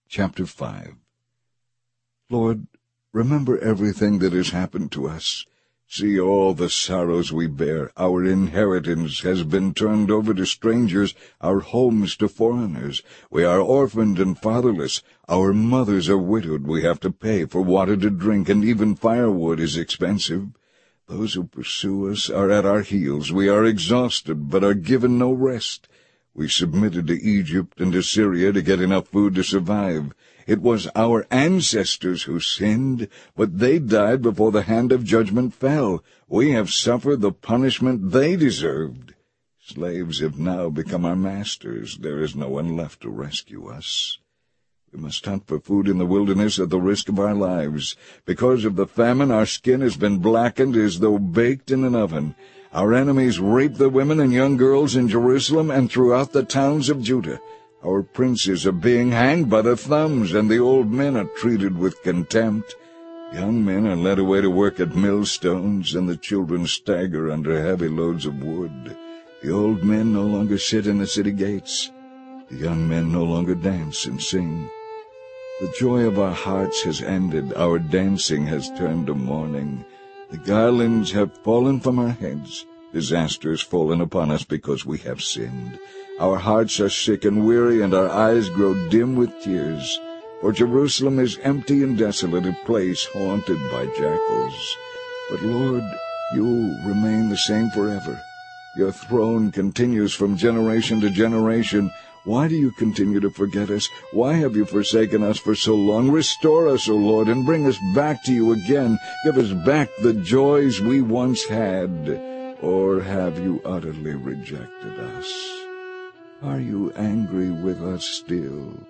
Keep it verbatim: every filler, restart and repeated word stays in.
Chapter five. Lord, remember everything that has happened to us. See all the sorrows we bear. Our inheritance has been turned over to strangers, our homes to foreigners. We are orphaned and fatherless. Our mothers are widowed. We have to pay for water to drink, and even firewood is expensive. Those who pursue us are at our heels. We are exhausted, but are given no rest. We submitted to Egypt and to Syria to get enough food to survive. It was our ancestors who sinned, but they died before the hand of judgment fell. We have suffered the punishment they deserved. Slaves have now become our masters. There is no one left to rescue us. We must hunt for food in the wilderness at the risk of our lives. Because of the famine, our skin has been blackened as though baked in an oven. Our enemies rape the women and young girls in Jerusalem and throughout the towns of Judah. Our princes are being hanged by the thumbs, and the old men are treated with contempt. Young men are led away to work at millstones, and the children stagger under heavy loads of wood. The old men no longer sit in the city gates. The young men no longer dance and sing. The joy of our hearts has ended. Our dancing has turned to mourning. The garlands have fallen from our heads. Disaster has fallen upon us because we have sinned. Our hearts are sick and weary, and our eyes grow dim with tears. For Jerusalem is empty and desolate, a place haunted by jackals. But, Lord, you remain the same forever. Your throne continues from generation to generation. Why do you continue to forget us? Why have you forsaken us for so long? Restore us, O Lord, and bring us back to you again. Give us back the joys we once had. Or have you utterly rejected us? Are you angry with us still?